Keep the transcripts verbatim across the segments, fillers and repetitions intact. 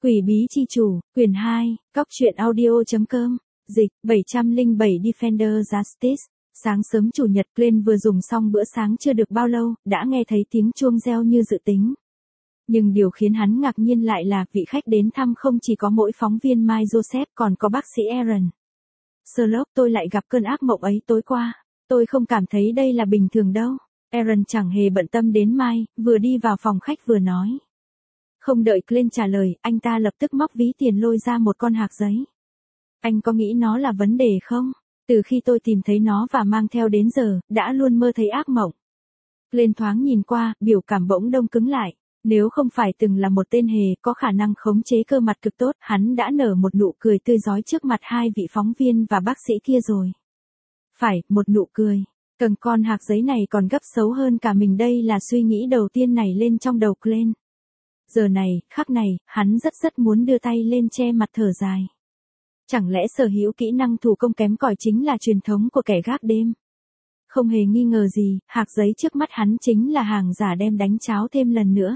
Quỷ bí chi chủ, quyển hai, cóc truyện audio.com, dịch, bảy trăm lẻ bảy Defender Justice. Sáng sớm chủ nhật Glenn vừa dùng xong bữa sáng chưa được bao lâu, đã nghe thấy tiếng chuông reo như dự tính. Nhưng điều khiến hắn ngạc nhiên lại là vị khách đến thăm không chỉ có mỗi phóng viên Mike Joseph còn có bác sĩ Aaron. Sherlock, tôi lại gặp cơn ác mộng ấy tối qua. Tôi không cảm thấy đây là bình thường đâu. Aaron chẳng hề bận tâm đến Mike, vừa đi vào phòng khách vừa nói. Không đợi Glenn trả lời, anh ta lập tức móc ví tiền lôi ra một con hạc giấy. Anh có nghĩ nó là vấn đề không? Từ khi tôi tìm thấy nó và mang theo đến giờ, đã luôn mơ thấy ác mộng. Glenn thoáng nhìn qua, biểu cảm bỗng đông cứng lại. Nếu không phải từng là một tên hề có khả năng khống chế cơ mặt cực tốt, hắn đã nở một nụ cười tươi rói trước mặt hai vị phóng viên và bác sĩ kia rồi. Phải, một nụ cười. Cần con hạc giấy này còn gấp xấu hơn cả mình, đây là suy nghĩ đầu tiên nảy lên trong đầu Glenn. Giờ này, khắc này, hắn rất rất muốn đưa tay lên che mặt thở dài. Chẳng lẽ sở hữu kỹ năng thủ công kém cỏi chính là truyền thống của kẻ gác đêm? Không hề nghi ngờ gì, hạc giấy trước mắt hắn chính là hàng giả đem đánh cháo thêm lần nữa.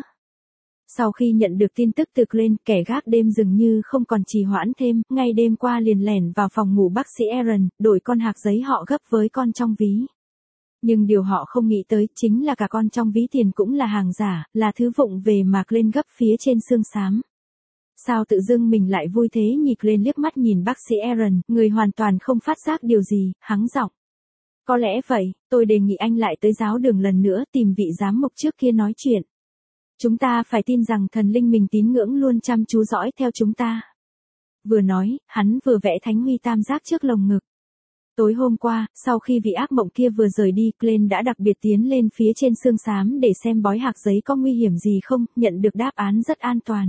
Sau khi nhận được tin tức từ Glenn, kẻ gác đêm dường như không còn trì hoãn thêm, ngay đêm qua liền lẻn vào phòng ngủ bác sĩ Aaron, đổi con hạc giấy họ gấp với con trong ví. Nhưng điều họ không nghĩ tới chính là cả con trong ví tiền cũng là hàng giả, là thứ vụng về mà Glenn gấp phía trên xương xám. Sao tự dưng mình lại vui thế nhỉ? Glenn liếc mắt nhìn bác sĩ Aaron, người hoàn toàn không phát giác điều gì, hắng giọng. Có lẽ vậy, tôi đề nghị anh lại tới giáo đường lần nữa tìm vị giám mục trước kia nói chuyện. Chúng ta phải tin rằng thần linh mình tín ngưỡng luôn chăm chú dõi theo chúng ta. Vừa nói, hắn vừa vẽ thánh huy tam giác trước lồng ngực. Tối hôm qua, sau khi vị ác mộng kia vừa rời đi, Glenn đã đặc biệt tiến lên phía trên xương xám để xem bói hạc giấy có nguy hiểm gì không, nhận được đáp án rất an toàn.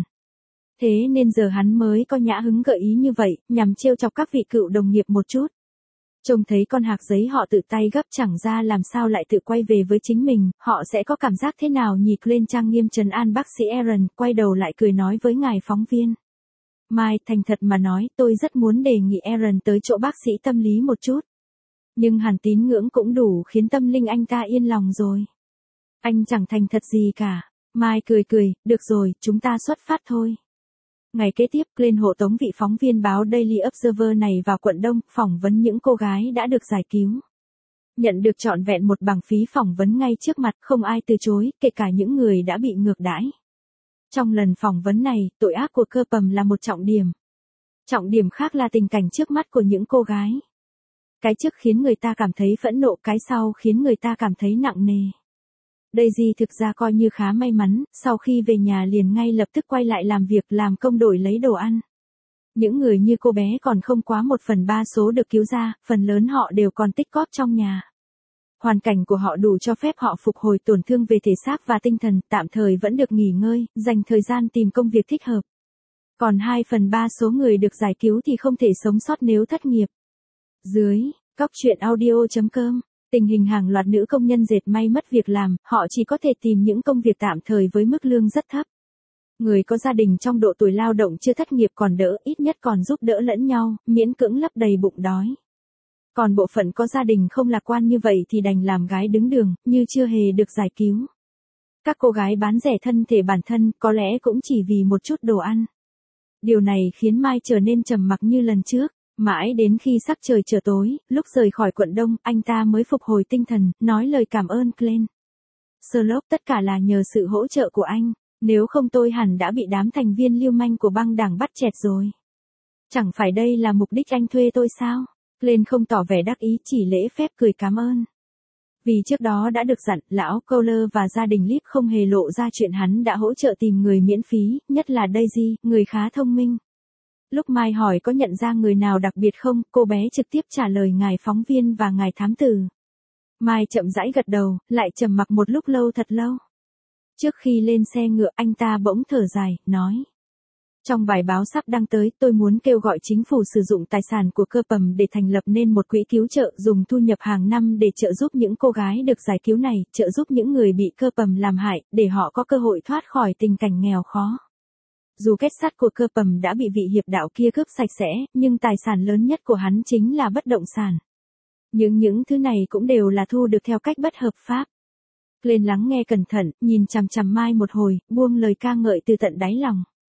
Thế nên giờ hắn mới có nhã hứng gợi ý như vậy, nhằm trêu chọc các vị cựu đồng nghiệp một chút. Trông thấy con hạc giấy họ tự tay gấp chẳng ra làm sao lại tự quay về với chính mình, họ sẽ có cảm giác thế nào nhỉ? Glenn trang nghiêm trấn an bác sĩ Aaron, quay đầu lại cười nói với ngài phóng viên. Mai, thành thật mà nói, tôi rất muốn đề nghị Aaron tới chỗ bác sĩ tâm lý một chút. Nhưng hẳn tín ngưỡng cũng đủ khiến tâm linh anh ta yên lòng rồi. Anh chẳng thành thật gì cả. Mai cười cười, được rồi, chúng ta xuất phát thôi. Ngày kế tiếp, Glenn hộ tống vị phóng viên báo Daily Observer này vào quận Đông, phỏng vấn những cô gái đã được giải cứu. Nhận được trọn vẹn một bảng phí phỏng vấn ngay trước mặt, không ai từ chối, kể cả những người đã bị ngược đãi. Trong lần phỏng vấn này, tội ác của cơ pầm là một trọng điểm. Trọng điểm khác là tình cảnh trước mắt của những cô gái. Cái trước khiến người ta cảm thấy phẫn nộ, cái sau khiến người ta cảm thấy nặng nề. Daisy thực ra coi như khá may mắn, sau khi về nhà liền ngay lập tức quay lại làm việc làm công đổi lấy đồ ăn. Những người như cô bé còn không quá một phần ba số được cứu ra, phần lớn họ đều còn tích cóp trong nhà. Hoàn cảnh của họ đủ cho phép họ phục hồi tổn thương về thể xác và tinh thần, tạm thời vẫn được nghỉ ngơi, dành thời gian tìm công việc thích hợp. Còn hai phần ba số người được giải cứu thì không thể sống sót nếu thất nghiệp. Dưới, cóc truyện audio.com, tình hình hàng loạt nữ công nhân dệt may mất việc làm, họ chỉ có thể tìm những công việc tạm thời với mức lương rất thấp. Người có gia đình trong độ tuổi lao động chưa thất nghiệp còn đỡ, ít nhất còn giúp đỡ lẫn nhau, miễn cưỡng lấp đầy bụng đói. Còn bộ phận có gia đình không lạc quan như vậy thì đành làm gái đứng đường, như chưa hề được giải cứu. Các cô gái bán rẻ thân thể bản thân, có lẽ cũng chỉ vì một chút đồ ăn. Điều này khiến Mai trở nên trầm mặc như lần trước. Mãi đến khi sắc trời trở tối, lúc rời khỏi quận Đông, anh ta mới phục hồi tinh thần, nói lời cảm ơn Glenn. Sherlock, tất cả là nhờ sự hỗ trợ của anh, nếu không tôi hẳn đã bị đám thành viên lưu manh của băng đảng bắt chẹt rồi. Chẳng phải đây là mục đích anh thuê tôi sao? Glenn không tỏ vẻ đắc ý, chỉ lễ phép cười cảm ơn. Vì trước đó đã được dặn, lão Kohler và gia đình Lip không hề lộ ra chuyện hắn đã hỗ trợ tìm người miễn phí, nhất là Daisy, người khá thông minh. Lúc Mai hỏi có nhận ra người nào đặc biệt không, cô bé trực tiếp trả lời ngài phóng viên và ngài thám tử. Mai chậm rãi gật đầu, lại trầm mặc một lúc lâu thật lâu. Trước khi lên xe ngựa, anh ta bỗng thở dài, nói. Trong bài báo sắp đăng tới, tôi muốn kêu gọi chính phủ sử dụng tài sản của cơ pầm để thành lập nên một quỹ cứu trợ dùng thu nhập hàng năm để trợ giúp những cô gái được giải cứu này, trợ giúp những người bị cơ pầm làm hại, để họ có cơ hội thoát khỏi tình cảnh nghèo khó. Dù kết sắt của cơ pầm đã bị vị hiệp đạo kia cướp sạch sẽ, nhưng tài sản lớn nhất của hắn chính là bất động sản. Nhưng những thứ này cũng đều là thu được theo cách bất hợp pháp. Glenn lắng nghe cẩn thận, nhìn chằm chằm Mai một hồi, buông lời ca ngợi từ tận đáy lòng.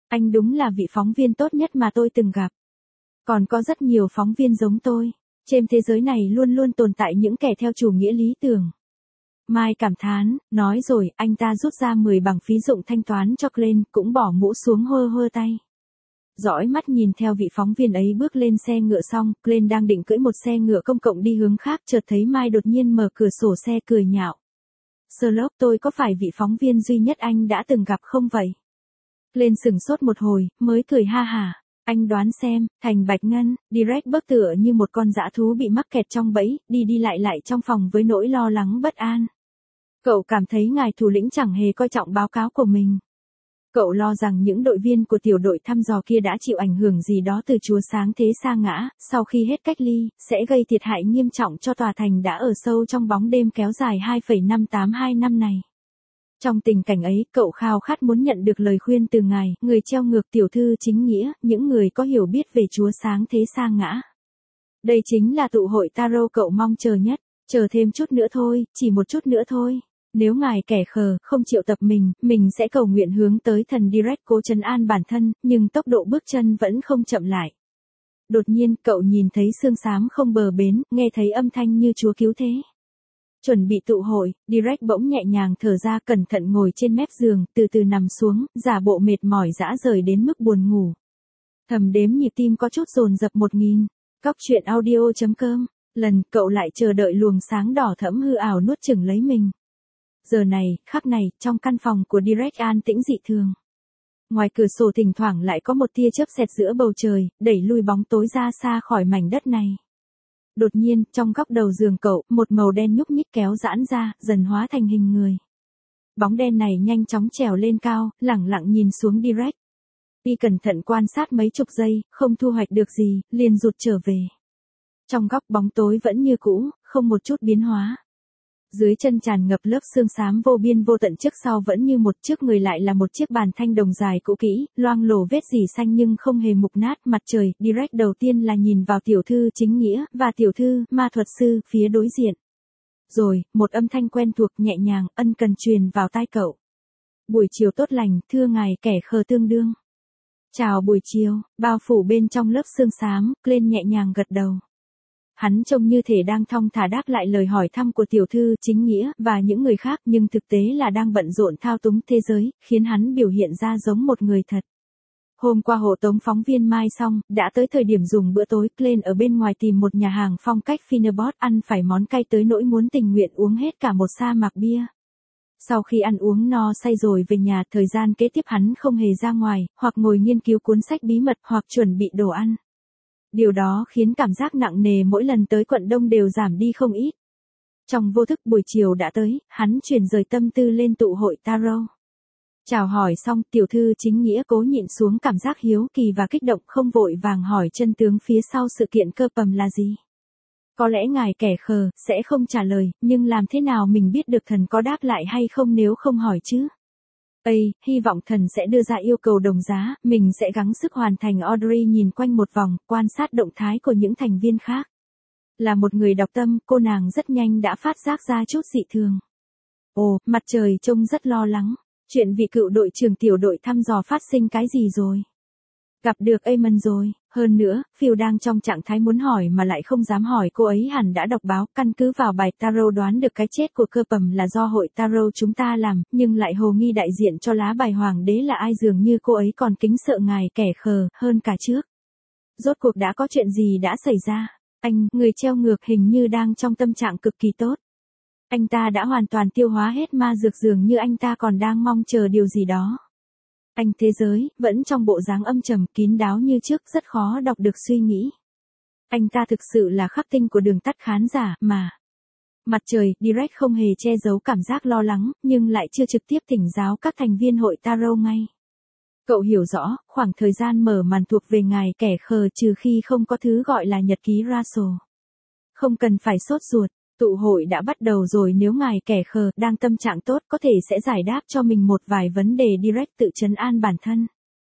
Anh đúng là vị phóng viên tốt nhất mà tôi từng gặp. Còn có rất nhiều phóng viên giống tôi. Trên thế giới này luôn luôn tồn tại những kẻ theo chủ nghĩa lý tưởng. Mai cảm thán, nói rồi, anh ta rút ra mười bằng phí dụng thanh toán cho Glenn, cũng bỏ mũ xuống hơ hơ tay. Dõi mắt nhìn theo vị phóng viên ấy bước lên xe ngựa xong, Glenn đang định cưỡi một xe ngựa công cộng đi hướng khác, chợt thấy Mai đột nhiên mở cửa sổ xe cười nhạo. Sherlock, tôi có phải vị phóng viên duy nhất anh đã từng gặp không vậy? Glenn sửng sốt một hồi, mới cười ha hả. Anh đoán xem, Thành Bạch Ngân, Direct bớt tựa như một con dã thú bị mắc kẹt trong bẫy, đi đi lại lại trong phòng với nỗi lo lắng bất an. Cậu cảm thấy ngài thủ lĩnh chẳng hề coi trọng báo cáo của mình. Cậu lo rằng những đội viên của tiểu đội thăm dò kia đã chịu ảnh hưởng gì đó từ chúa sáng thế sa ngã, sau khi hết cách ly, sẽ gây thiệt hại nghiêm trọng cho tòa thành đã ở sâu trong bóng đêm kéo dài hai phẩy năm tám hai năm này. Trong tình cảnh ấy, cậu khao khát muốn nhận được lời khuyên từ ngài, người treo ngược tiểu thư chính nghĩa, những người có hiểu biết về chúa sáng thế sa ngã. Đây chính là tụ hội tarot cậu mong chờ nhất, chờ thêm chút nữa thôi, chỉ một chút nữa thôi. Nếu ngài kẻ khờ, không chịu tập mình, mình sẽ cầu nguyện hướng tới thần Direct cố trấn an bản thân, nhưng tốc độ bước chân vẫn không chậm lại. Đột nhiên, cậu nhìn thấy sương xám không bờ bến, nghe thấy âm thanh như Chúa cứu thế. Chuẩn bị tụ hội, Direct bỗng nhẹ nhàng thở ra, cẩn thận ngồi trên mép giường, từ từ nằm xuống, giả bộ mệt mỏi dã rời đến mức buồn ngủ. Thầm đếm nhịp tim có chút dồn dập một nghìn. Cóc truyện audio chấm com. Lần, cậu lại chờ đợi luồng sáng đỏ thẫm hư ảo nuốt chửng lấy mình. Giờ này, khắc này, trong căn phòng của Direct an tĩnh dị thường. Ngoài cửa sổ thỉnh thoảng lại có một tia chớp xẹt giữa bầu trời, đẩy lui bóng tối ra xa khỏi mảnh đất này. Đột nhiên, trong góc đầu giường cậu, một màu đen nhúc nhích kéo giãn ra, dần hóa thành hình người. Bóng đen này nhanh chóng trèo lên cao, lẳng lặng nhìn xuống Direct. Y cẩn thận quan sát mấy chục giây, không thu hoạch được gì, liền rụt trở về. Trong góc bóng tối vẫn như cũ, không một chút biến hóa. Dưới chân tràn ngập lớp sương xám vô biên vô tận, trước sau vẫn như một, trước người lại là một chiếc bàn thanh đồng dài cũ kỹ, loang lổ vết rỉ xanh nhưng không hề mục nát. Mặt trời, Direct đầu tiên là nhìn vào tiểu thư chính nghĩa, và tiểu thư, ma thuật sư, phía đối diện. Rồi, một âm thanh quen thuộc nhẹ nhàng, ân cần truyền vào tai cậu. Buổi chiều tốt lành, thưa ngài kẻ khờ tương đương. Chào buổi chiều, bao phủ bên trong lớp sương xám, Glenn nhẹ nhàng gật đầu. Hắn trông như thể đang thong thả đáp lại lời hỏi thăm của tiểu thư chính nghĩa và những người khác, nhưng thực tế là đang bận rộn thao túng thế giới, khiến hắn biểu hiện ra giống một người thật. Hôm qua hộ tống phóng viên Mai xong, đã tới thời điểm dùng bữa tối, Glenn ở bên ngoài tìm một nhà hàng phong cách Finnerbot, ăn phải món cay tới nỗi muốn tình nguyện uống hết cả một sa mạc bia. Sau khi ăn uống no say rồi về nhà, thời gian kế tiếp hắn không hề ra ngoài, hoặc ngồi nghiên cứu cuốn sách bí mật, hoặc chuẩn bị đồ ăn. Điều đó khiến cảm giác nặng nề mỗi lần tới quận Đông đều giảm đi không ít. Trong vô thức buổi chiều đã tới, hắn chuyển rời tâm tư lên tụ hội tarot. Chào hỏi xong, tiểu thư chính nghĩa cố nhịn xuống cảm giác hiếu kỳ và kích động, không vội vàng hỏi chân tướng phía sau sự kiện cơ pầm là gì. Có lẽ ngài kẻ khờ sẽ không trả lời, nhưng làm thế nào mình biết được thần có đáp lại hay không nếu không hỏi chứ? Ây, hy vọng thần sẽ đưa ra yêu cầu đồng giá, mình sẽ gắng sức hoàn thành. Audrey nhìn quanh một vòng, quan sát động thái của những thành viên khác. Là một người đọc tâm, cô nàng rất nhanh đã phát giác ra chút dị thường. Ồ, mặt trời trông rất lo lắng. Chuyện vị cựu đội trưởng tiểu đội thăm dò phát sinh cái gì rồi? Gặp được Eamon rồi. Hơn nữa, Phil đang trong trạng thái muốn hỏi mà lại không dám hỏi, cô ấy hẳn đã đọc báo, căn cứ vào bài tarot đoán được cái chết của cơ pầm là do hội tarot chúng ta làm, nhưng lại hồ nghi đại diện cho lá bài hoàng đế là ai, dường như cô ấy còn kính sợ ngài kẻ khờ hơn cả trước. Rốt cuộc đã có chuyện gì đã xảy ra? Anh, người treo ngược hình như đang trong tâm trạng cực kỳ tốt. Anh ta đã hoàn toàn tiêu hóa hết ma dược, dường như anh ta còn đang mong chờ điều gì đó. Anh thế giới, vẫn trong bộ dáng âm trầm kín đáo như trước, rất khó đọc được suy nghĩ. Anh ta thực sự là khắc tinh của đường tắt khán giả, mà. Mặt trời, Direct không hề che giấu cảm giác lo lắng, nhưng lại chưa trực tiếp thỉnh giáo các thành viên hội tarot ngay. Cậu hiểu rõ, khoảng thời gian mở màn thuộc về ngài kẻ khờ, trừ khi không có thứ gọi là nhật ký Russell. Không cần phải sốt ruột. Tụ hội đã bắt đầu rồi, nếu ngài kẻ khờ đang tâm trạng tốt có thể sẽ giải đáp cho mình một vài vấn đề. Direct tự trấn an bản thân.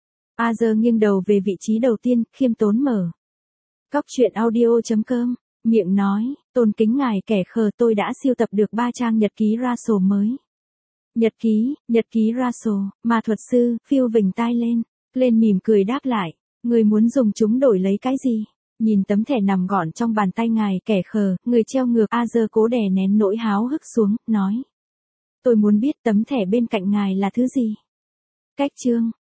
Azer nghiêng đầu về vị trí đầu tiên, khiêm tốn mở. Cóc truyện audio chấm com, miệng nói, tôn kính ngài kẻ khờ, tôi đã siêu tập được ba trang nhật ký Russell mới. Nhật ký, nhật ký Russell, ma thuật sư, Phil vểnh tai lên. Glenn mỉm cười đáp lại, người muốn dùng chúng đổi lấy cái gì? Nhìn tấm thẻ nằm gọn trong bàn tay ngài kẻ khờ, người treo ngược Arthur cố đè nén nỗi háo hức xuống, nói. Tôi muốn biết tấm thẻ bên cạnh ngài là thứ gì? Cách chương